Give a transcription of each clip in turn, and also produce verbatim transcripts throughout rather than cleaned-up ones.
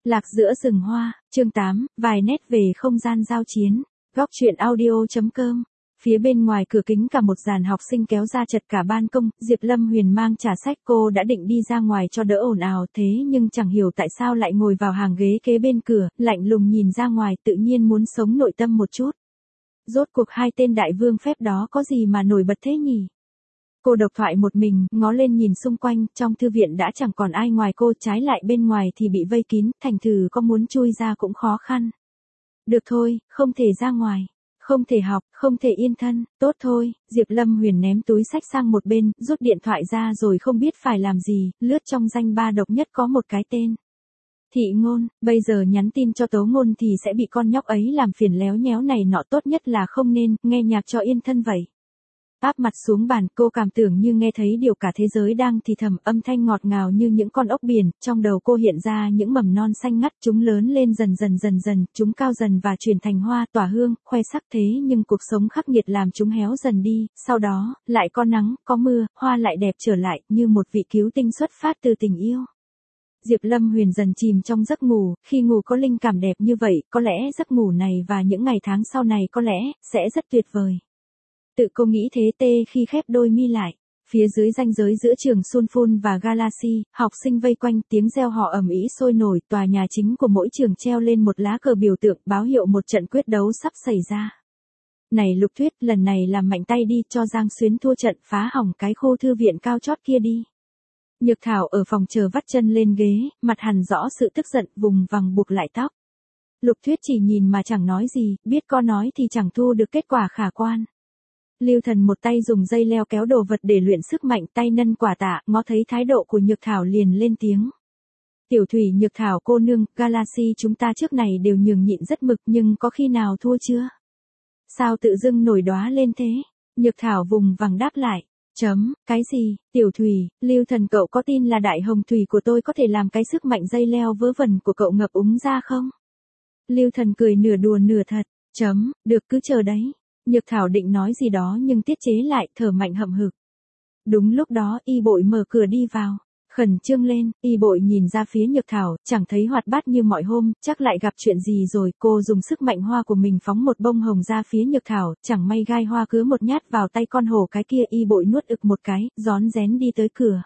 Lạc giữa rừng hoa, chương tám, vài nét về không gian giao chiến. Góc truyện audio.com. Phía bên ngoài cửa kính cả một dàn học sinh kéo ra chật cả ban công, Diệp Lâm Huyền mang trà sách, cô đã định đi ra ngoài cho đỡ ồn ào thế nhưng chẳng hiểu tại sao lại ngồi vào hàng ghế kế bên cửa, lạnh lùng nhìn ra ngoài, tự nhiên muốn sống nội tâm một chút. Rốt cuộc hai tên đại vương phép đó có gì mà nổi bật thế nhỉ? Cô độc thoại một mình, ngó lên nhìn xung quanh, trong thư viện đã chẳng còn ai ngoài cô, trái lại bên ngoài thì bị vây kín, thành thử có muốn chui ra cũng khó khăn. Được thôi, không thể ra ngoài, không thể học, không thể yên thân, tốt thôi, Diệp Lâm Huyền ném túi sách sang một bên, rút điện thoại ra rồi không biết phải làm gì, lướt trong danh ba độc nhất có một cái tên. Thị Ngôn, bây giờ nhắn tin cho Tố Ngôn thì sẽ bị con nhóc ấy làm phiền léo nhéo này nọ, tốt nhất là không nên, nghe nhạc cho yên thân vậy. Áp mặt xuống bàn, cô cảm tưởng như nghe thấy điều cả thế giới đang thì thầm, âm thanh ngọt ngào như những con ốc biển, trong đầu cô hiện ra những mầm non xanh ngắt, chúng lớn lên dần dần dần dần, chúng cao dần và chuyển thành hoa tỏa hương, khoe sắc thế nhưng cuộc sống khắc nghiệt làm chúng héo dần đi, sau đó, lại có nắng, có mưa, hoa lại đẹp trở lại, như một vị cứu tinh xuất phát từ tình yêu. Diệp Lâm Huyền dần chìm trong giấc ngủ, khi ngủ có linh cảm đẹp như vậy, có lẽ giấc ngủ này và những ngày tháng sau này có lẽ, sẽ rất tuyệt vời. Tự cô nghĩ thế tê khi khép đôi mi lại. Phía dưới ranh giới giữa trường Sunfun và Galaxy, học sinh vây quanh, tiếng reo hò ầm ĩ sôi nổi, tòa nhà chính của mỗi trường treo lên một lá cờ biểu tượng, báo hiệu một trận quyết đấu sắp xảy ra. Này Lục Tuyết, lần này làm mạnh tay đi, cho Giang Xuyến thua trận, phá hỏng cái khu thư viện cao chót kia đi. Nhược Thảo ở phòng chờ vắt chân lên ghế, mặt hằn rõ sự tức giận, vùng vằng buộc lại tóc. Lục Tuyết chỉ nhìn mà chẳng nói gì, biết có nói thì chẳng thu được kết quả khả quan. Lưu Thần một tay dùng dây leo kéo đồ vật để luyện sức mạnh, tay nâng quả tạ, ngó thấy thái độ của Nhược Thảo liền lên tiếng. Tiểu Thủy Nhược Thảo cô nương, Galaxy chúng ta trước này đều nhường nhịn rất mực nhưng có khi nào thua chưa? Sao tự dưng nổi đóa lên thế? Nhược Thảo vùng vằng đáp lại. Chấm, cái gì, Tiểu Thủy, Lưu Thần cậu có tin là đại hồng thủy của tôi có thể làm cái sức mạnh dây leo vớ vẩn của cậu ngập úng ra không? Lưu Thần cười nửa đùa nửa thật. Chấm, được cứ chờ đấy. Nhược Thảo định nói gì đó nhưng tiết chế lại, thở mạnh hậm hực. Đúng lúc đó, Y Bội mở cửa đi vào. Khẩn trương lên, Y Bội nhìn ra phía Nhược Thảo, chẳng thấy hoạt bát như mọi hôm, chắc lại gặp chuyện gì rồi. Cô dùng sức mạnh hoa của mình phóng một bông hồng ra phía Nhược Thảo, chẳng may gai hoa cứ một nhát vào tay con hổ cái kia. Y Bội nuốt ực một cái, rón rén đi tới cửa.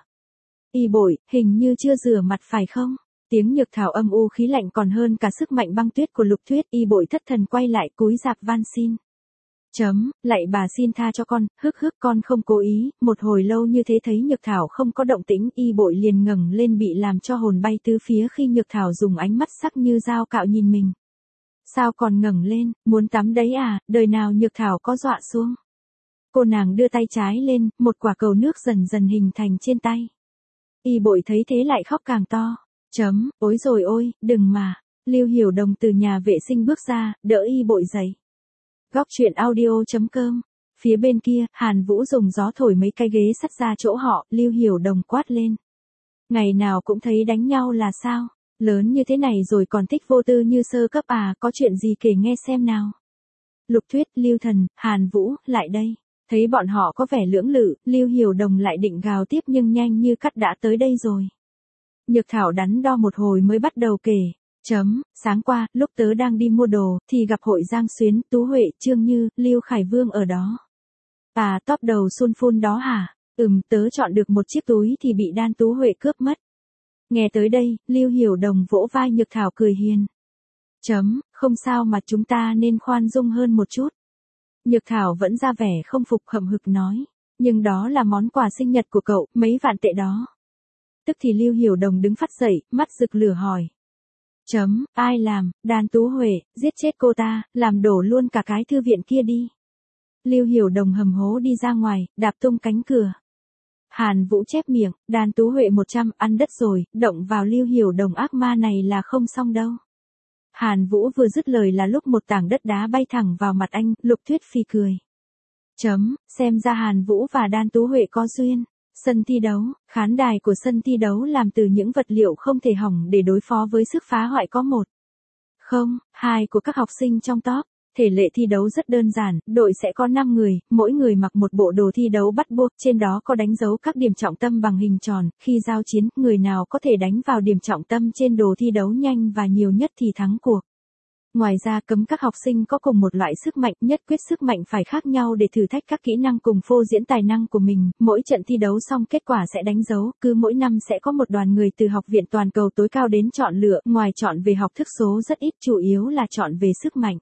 Y Bội, hình như chưa rửa mặt phải không? Tiếng Nhược Thảo âm u khí lạnh còn hơn cả sức mạnh băng tuyết của Lục Tuyết. Y Bội thất thần quay lại, cúi rạp van xin. Chấm, lạy bà xin tha cho con, hức hức con không cố ý. Một hồi lâu như thế thấy Nhược Thảo không có động tĩnh, Y Bội liền ngẩng lên, bị làm cho hồn bay tứ phía khi Nhược Thảo dùng ánh mắt sắc như dao cạo nhìn mình. Sao còn ngẩng lên, muốn tắm đấy à? Đời nào Nhược Thảo có dọa xuống. Cô nàng đưa tay trái lên, một quả cầu nước dần dần hình thành trên tay. Y Bội thấy thế lại khóc càng to. Chấm, ối rồi ôi, đừng mà. Lưu Hiểu Đồng từ nhà vệ sinh bước ra, đỡ Y Bội dậy. Góc truyện audio.com. Phía bên kia, Hàn Vũ dùng gió thổi mấy cái ghế sắt ra chỗ họ, Lưu Hiểu Đồng quát lên. Ngày nào cũng thấy đánh nhau là sao? Lớn như thế này rồi còn thích vô tư như sơ cấp à, có chuyện gì kể nghe xem nào. Lục Tuyết, Lưu Thần, Hàn Vũ, lại đây. Thấy bọn họ có vẻ lưỡng lự, Lưu Hiểu Đồng lại định gào tiếp nhưng nhanh như cắt đã tới đây rồi. Nhược Thảo đắn đo một hồi mới bắt đầu kể. Chấm, sáng qua, lúc tớ đang đi mua đồ, thì gặp hội Giang Xuyến, Tú Huệ, Trương Như, Lưu Khải Vương ở đó. À, top đầu Sunfun đó hả? Ừm, tớ chọn được một chiếc túi thì bị Đan Tú Huệ cướp mất. Nghe tới đây, Lưu Hiểu Đồng vỗ vai Nhược Thảo cười hiền. Chấm, không sao mà chúng ta nên khoan dung hơn một chút. Nhược Thảo vẫn ra vẻ không phục, hậm hực nói. Nhưng đó là món quà sinh nhật của cậu, mấy vạn tệ đó. Tức thì Lưu Hiểu Đồng đứng phát dậy, mắt rực lửa hỏi. Chấm, ai làm, Đan Tú Huệ, giết chết cô ta, làm đổ luôn cả cái thư viện kia đi. Lưu Hiểu Đồng hầm hố đi ra ngoài, đạp tung cánh cửa. Hàn Vũ chép miệng, Đan Tú Huệ một trăm, ăn đất rồi, động vào Lưu Hiểu Đồng ác ma này là không xong đâu. Hàn Vũ vừa dứt lời là lúc một tảng đất đá bay thẳng vào mặt anh, Lục Tuyết phì cười. Chấm, xem ra Hàn Vũ và Đan Tú Huệ có duyên. Sân thi đấu, khán đài của sân thi đấu làm từ những vật liệu không thể hỏng để đối phó với sức phá hoại có một. Không, hai của các học sinh trong top. Thể lệ thi đấu rất đơn giản, đội sẽ có năm người, mỗi người mặc một bộ đồ thi đấu bắt buộc, trên đó có đánh dấu các điểm trọng tâm bằng hình tròn, khi giao chiến, người nào có thể đánh vào điểm trọng tâm trên đồ thi đấu nhanh và nhiều nhất thì thắng cuộc. Ngoài ra cấm các học sinh có cùng một loại sức mạnh, nhất quyết sức mạnh phải khác nhau để thử thách các kỹ năng cùng phô diễn tài năng của mình, mỗi trận thi đấu xong kết quả sẽ đánh dấu, cứ mỗi năm sẽ có một đoàn người từ học viện toàn cầu tối cao đến chọn lựa, ngoài chọn về học thức số rất ít, chủ yếu là chọn về sức mạnh.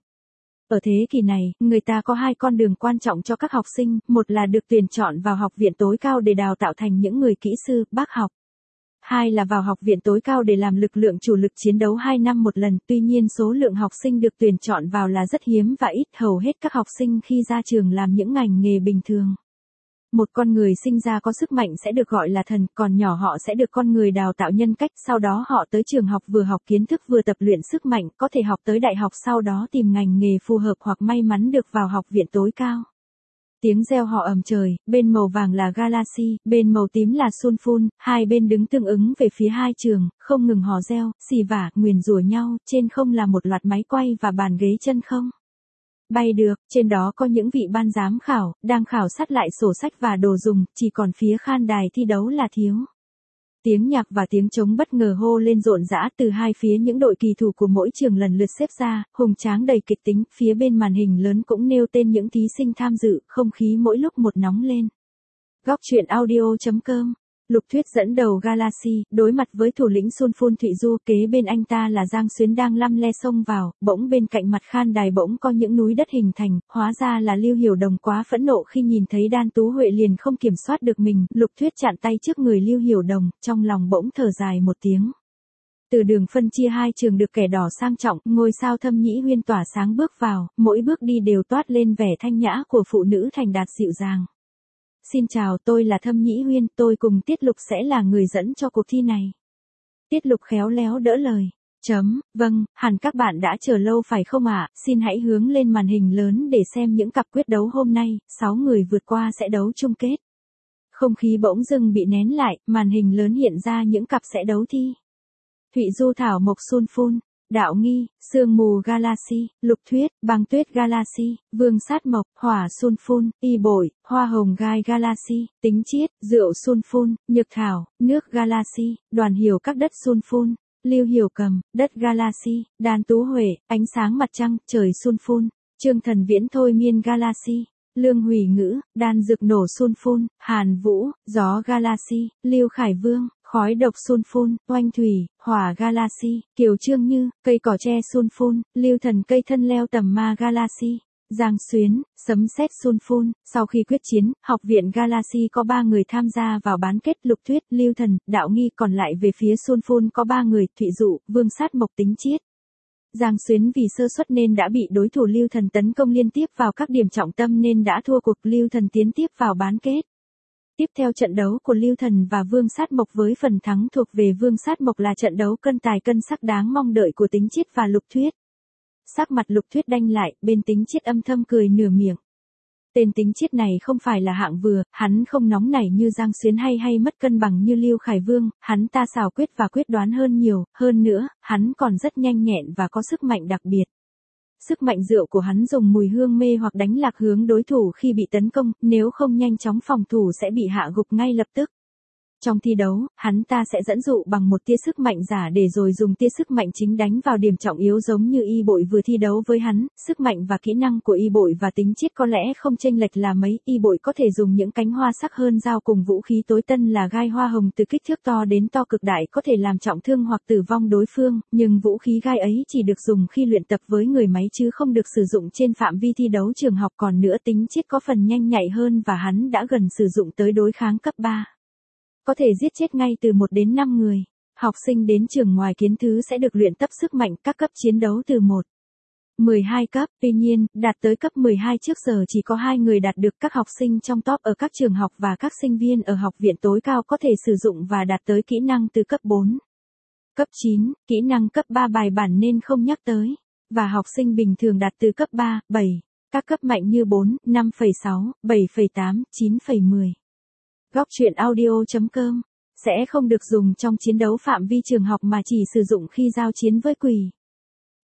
Ở thế kỷ này, người ta có hai con đường quan trọng cho các học sinh, một là được tuyển chọn vào học viện tối cao để đào tạo thành những người kỹ sư, bác học. Hai là vào học viện tối cao để làm lực lượng chủ lực chiến đấu hai năm một lần, tuy nhiên số lượng học sinh được tuyển chọn vào là rất hiếm và ít, hầu hết các học sinh khi ra trường làm những ngành nghề bình thường. Một con người sinh ra có sức mạnh sẽ được gọi là thần, còn nhỏ họ sẽ được con người đào tạo nhân cách, sau đó họ tới trường học vừa học kiến thức vừa tập luyện sức mạnh, có thể học tới đại học sau đó tìm ngành nghề phù hợp hoặc may mắn được vào học viện tối cao. Tiếng reo hò ầm trời, bên màu vàng là Galaxy, bên màu tím là Sunfun, hai bên đứng tương ứng về phía hai trường, không ngừng hò reo, xì vả, nguyền rủa nhau, trên không là một loạt máy quay và bàn ghế chân không bay được, trên đó có những vị ban giám khảo, đang khảo sát lại sổ sách và đồ dùng, chỉ còn phía khan đài thi đấu là thiếu. Tiếng nhạc và tiếng trống bất ngờ hô lên rộn rã từ hai phía, những đội kỳ thủ của mỗi trường lần lượt xếp ra, hùng tráng đầy kịch tính, phía bên màn hình lớn cũng nêu tên những thí sinh tham dự, không khí mỗi lúc một nóng lên. Góc truyện audio chấm com. Lục Thuyết dẫn đầu Galaxy, đối mặt với thủ lĩnh Sunfun Thụy Du, kế bên anh ta là Giang Xuyến đang lăm le xông vào, bỗng bên cạnh mặt khan đài bỗng có những núi đất hình thành, hóa ra là Lưu Hiểu Đồng quá phẫn nộ khi nhìn thấy Đan Tú Huệ liền không kiểm soát được mình, Lục Thuyết chặn tay trước người Lưu Hiểu Đồng, trong lòng bỗng thở dài một tiếng. Từ đường phân chia hai trường được kẻ đỏ sang trọng, ngôi sao Thâm Nhĩ Huyên tỏa sáng bước vào, mỗi bước đi đều toát lên vẻ thanh nhã của phụ nữ thành đạt dịu dàng. Xin chào, tôi là Thâm Nhĩ Huyên, tôi cùng Tiết Lục sẽ là người dẫn cho cuộc thi này. Tiết Lục khéo léo đỡ lời. Chấm, vâng, hẳn các bạn đã chờ lâu phải không ạ, xin hãy hướng lên màn hình lớn để xem những cặp quyết đấu hôm nay, sáu người vượt qua sẽ đấu chung kết. Không khí bỗng dưng bị nén lại, màn hình lớn hiện ra những cặp sẽ đấu thi. Thụy Du Thảo Mộc Sunfun, Đạo Nghi, Sương Mù Galaxy, Lục Thuyết, Băng Tuyết Galaxy, Vương Sát Mộc, Hỏa Sunfun, Y Bội, Hoa Hồng Gai Galaxy, Tính Chiết, Rượu Sunfun, Nhược Thảo, Nước Galaxy, Đoàn Hiểu Các Đất Sunfun, Lưu Hiểu Cầm, Đất Galaxy, Đan Tú Huệ, Ánh Sáng Mặt Trăng, Trời Sunfun, Trương Thần Viễn Thôi Miên Galaxy, Lương Hủy Ngữ, Đan Dược Nổ Sunfun, Hàn Vũ, Gió Galaxy, Lưu Khải Vương, Khói Độc Sunfun, Oanh Thủy, Hỏa Galaxy, Kiều Trương Như, Cây Cỏ Tre Sunfun, Lưu Thần Cây Thân Leo Tầm Ma Galaxy, Giang Xuyến, Sấm Sét Sunfun. Sau khi quyết chiến, học viện Galaxy có ba người tham gia vào bán kết, Lục Thuyết, Lưu Thần, Đạo Nghi, còn lại về phía Sunfun có ba người, Thụy Dụ, Vương Sát Mộc, Tính Chiết. Giang Xuyến vì sơ suất nên đã bị đối thủ Lưu Thần tấn công liên tiếp vào các điểm trọng tâm nên đã thua cuộc, Lưu Thần tiến tiếp vào bán kết. Tiếp theo trận đấu của Lưu Thần và Vương Sát Mộc với phần thắng thuộc về Vương Sát Mộc là trận đấu cân tài cân sắc đáng mong đợi của Tính Chiết và Lục Thuyết. Sắc mặt Lục Thuyết đanh lại, bên Tính Chiết âm thầm cười nửa miệng. Tên Tính Chiết này không phải là hạng vừa, hắn không nóng nảy như Giang Xuyến hay hay mất cân bằng như Lưu Khải Vương, hắn ta xảo quyết và quyết đoán hơn nhiều, hơn nữa, hắn còn rất nhanh nhẹn và có sức mạnh đặc biệt. Sức mạnh rượu của hắn dùng mùi hương mê hoặc đánh lạc hướng đối thủ khi bị tấn công, nếu không nhanh chóng phòng thủ sẽ bị hạ gục ngay lập tức. Trong thi đấu, hắn ta sẽ dẫn dụ bằng một tia sức mạnh giả để rồi dùng tia sức mạnh chính đánh vào điểm trọng yếu, giống như Y Bội vừa thi đấu với hắn, sức mạnh và kỹ năng của Y Bội và Tính Chiết có lẽ không chênh lệch là mấy, Y Bội có thể dùng những cánh hoa sắc hơn dao cùng vũ khí tối tân là gai hoa hồng từ kích thước to đến to cực đại có thể làm trọng thương hoặc tử vong đối phương, nhưng vũ khí gai ấy chỉ được dùng khi luyện tập với người máy chứ không được sử dụng trên phạm vi thi đấu trường học, còn nữa Tính Chiết có phần nhanh nhạy hơn và hắn đã gần sử dụng tới đối kháng cấp ba. Có thể giết chết ngay từ một đến năm người. Học sinh đến trường ngoài kiến thứ sẽ được luyện tập sức mạnh các cấp chiến đấu từ một đến mười hai cấp, tuy nhiên, đạt tới cấp mười hai trước giờ chỉ có hai người đạt được, các học sinh trong top ở các trường học và các sinh viên ở học viện tối cao có thể sử dụng và đạt tới kỹ năng từ cấp bốn. Cấp chín, kỹ năng cấp ba bài bản nên không nhắc tới, và học sinh bình thường đạt từ cấp ba, bảy, các cấp mạnh như bốn, năm phẩy sáu, bảy phẩy tám, chín phẩy mười. Góc truyện audio chấm com sẽ không được dùng trong chiến đấu phạm vi trường học mà chỉ sử dụng khi giao chiến với quỷ.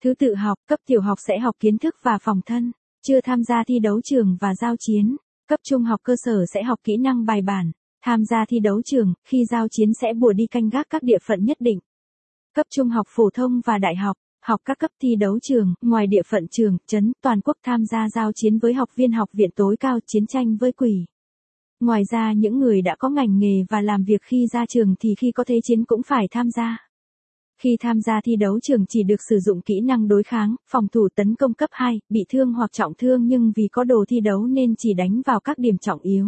Thứ tự học, cấp tiểu học sẽ học kiến thức và phòng thân, chưa tham gia thi đấu trường và giao chiến. Cấp trung học cơ sở sẽ học kỹ năng bài bản, tham gia thi đấu trường, khi giao chiến sẽ bùa đi canh gác các địa phận nhất định. Cấp trung học phổ thông và đại học, học các cấp thi đấu trường, ngoài địa phận trường, trấn, toàn quốc tham gia giao chiến với học viên học viện tối cao, chiến tranh với quỷ. Ngoài ra những người đã có ngành nghề và làm việc khi ra trường thì khi có thế chiến cũng phải tham gia. Khi tham gia thi đấu trường chỉ được sử dụng kỹ năng đối kháng, phòng thủ tấn công cấp hai, bị thương hoặc trọng thương nhưng vì có đồ thi đấu nên chỉ đánh vào các điểm trọng yếu.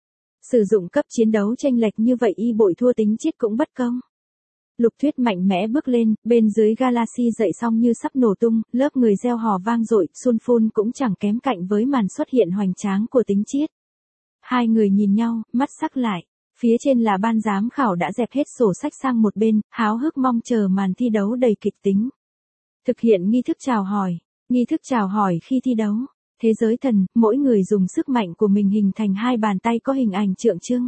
Sử dụng cấp chiến đấu chênh lệch như vậy y bội thua tính chết cũng bất công. Lục Thuyết mạnh mẽ bước lên, bên dưới Galaxy dậy xong như sắp nổ tung, lớp người reo hò vang dội, Sun Phun cũng chẳng kém cạnh với màn xuất hiện hoành tráng của tính chiết. Hai người nhìn nhau, mắt sắc lại. Phía trên là ban giám khảo đã dẹp hết sổ sách sang một bên, háo hức mong chờ màn thi đấu đầy kịch tính. Thực hiện nghi thức chào hỏi. Nghi thức chào hỏi khi thi đấu. Thế giới thần, mỗi người dùng sức mạnh của mình hình thành hai bàn tay có hình ảnh tượng trưng.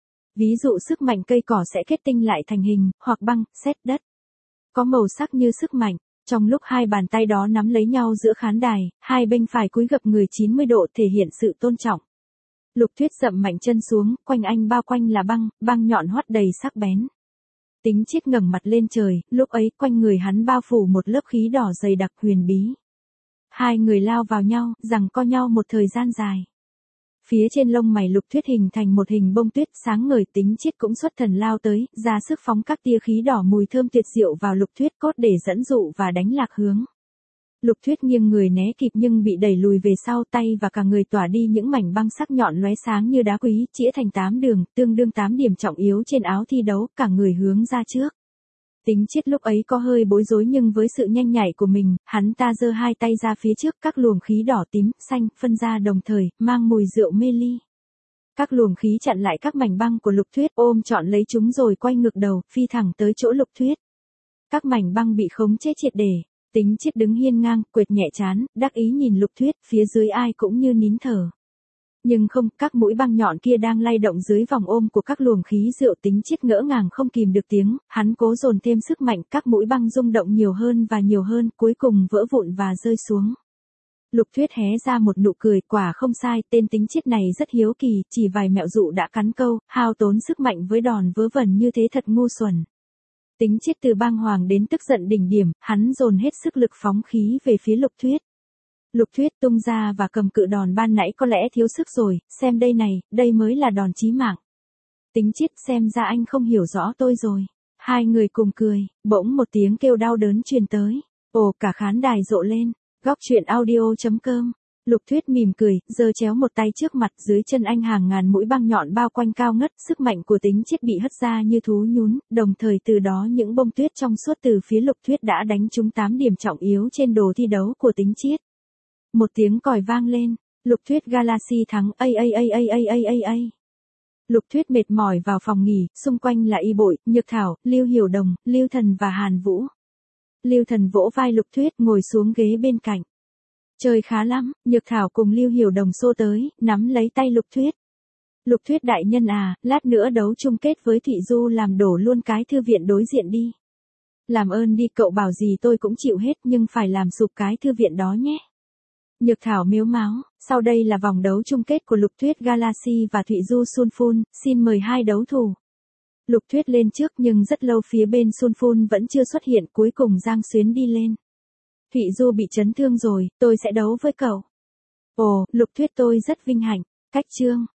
Ví dụ sức mạnh cây cỏ sẽ kết tinh lại thành hình, hoặc băng, sét đất. Có màu sắc như sức mạnh. Trong lúc hai bàn tay đó nắm lấy nhau giữa khán đài, hai bên phải cúi gập người chín mươi độ thể hiện sự tôn trọng. Lục Thuyết dậm mạnh chân xuống, quanh anh bao quanh là băng, băng nhọn hoắt đầy sắc bén. Tính Chiết ngẩng mặt lên trời, lúc ấy quanh người hắn bao phủ một lớp khí đỏ dày đặc huyền bí. Hai người lao vào nhau, giằng co nhau một thời gian dài. Phía trên lông mày Lục Thuyết hình thành một hình bông tuyết sáng ngời, Tính Chiết cũng xuất thần lao tới, ra sức phóng các tia khí đỏ mùi thơm tuyệt diệu vào Lục Thuyết cốt để dẫn dụ và đánh lạc hướng. Lục Thuyết nghiêng người né kịp nhưng bị đẩy lùi về sau, tay và cả người tỏa đi những mảnh băng sắc nhọn lóe sáng như đá quý, chĩa thành tám đường, tương đương tám điểm trọng yếu trên áo thi đấu, cả người hướng ra trước. Tính Chiết lúc ấy có hơi bối rối nhưng với sự nhanh nhạy của mình, hắn ta giơ hai tay ra phía trước, các luồng khí đỏ tím, xanh, phân ra đồng thời, mang mùi rượu mê ly. Các luồng khí chặn lại các mảnh băng của Lục Thuyết, ôm trọn lấy chúng rồi quay ngược đầu, phi thẳng tới chỗ Lục Thuyết. Các mảnh băng bị khống chế triệt để. Tính Chiết đứng hiên ngang, quệt nhẹ trán, đắc ý nhìn Lục Thuyết, phía dưới ai cũng như nín thở. Nhưng không, các mũi băng nhọn kia đang lay động dưới vòng ôm của các luồng khí rượu. Tính Chiết ngỡ ngàng không kìm được tiếng, hắn cố dồn thêm sức mạnh, các mũi băng rung động nhiều hơn và nhiều hơn, cuối cùng vỡ vụn và rơi xuống. Lục Thuyết hé ra một nụ cười, quả không sai, tên Tính Chiết này rất hiếu kỳ, chỉ vài mẹo dụ đã cắn câu, hao tốn sức mạnh với đòn vớ vẩn như thế thật ngu xuẩn. Tính Chiết từ băng hoàng đến tức giận đỉnh điểm, hắn dồn hết sức lực phóng khí về phía Lục Thuyết. Lục Thuyết tung ra và cầm cự đòn ban nãy có lẽ thiếu sức rồi, xem đây này, đây mới là đòn chí mạng. Tính Chiết, xem ra anh không hiểu rõ tôi rồi. Hai người cùng cười, bỗng một tiếng kêu đau đớn truyền tới. Ồ, cả khán đài rộ lên. Góc truyện audio chấm com. Lục Thuyết mỉm cười, giơ chéo một tay trước mặt, dưới chân anh hàng ngàn mũi băng nhọn bao quanh cao ngất, sức mạnh của Tính Chiết bị hất ra như thú nhún, đồng thời từ đó những bông tuyết trong suốt từ phía Lục Thuyết đã đánh trúng tám điểm trọng yếu trên đồ thi đấu của Tính Chiết. Một tiếng còi vang lên, Lục Thuyết Galaxy thắng, a a a a a a a a. Lục Thuyết mệt mỏi vào phòng nghỉ, xung quanh là Y Bội, Nhược Thảo, Lưu Hiểu Đồng, Lưu Thần và Hàn Vũ. Lưu Thần vỗ vai Lục Thuyết ngồi xuống ghế bên cạnh. Chơi khá lắm, Nhược Thảo cùng Lưu Hiểu Đồng xô tới, nắm lấy tay Lục Thuyết. Lục Thuyết đại nhân à, lát nữa đấu chung kết với Thụy Du làm đổ luôn cái thư viện đối diện đi. Làm ơn đi, cậu bảo gì tôi cũng chịu hết nhưng phải làm sụp cái thư viện đó nhé. Nhược Thảo mếu máo, sau đây là vòng đấu chung kết của Lục Thuyết Galaxy và Thụy Du Sun Phun, xin mời hai đấu thủ. Lục Thuyết lên trước nhưng rất lâu phía bên Sun Phun vẫn chưa xuất hiện, cuối cùng Giang Xuyến đi lên. Thụy Du bị chấn thương rồi, tôi sẽ đấu với cậu. Ồ, Lục Thuyết tôi rất vinh hạnh. Cách chương.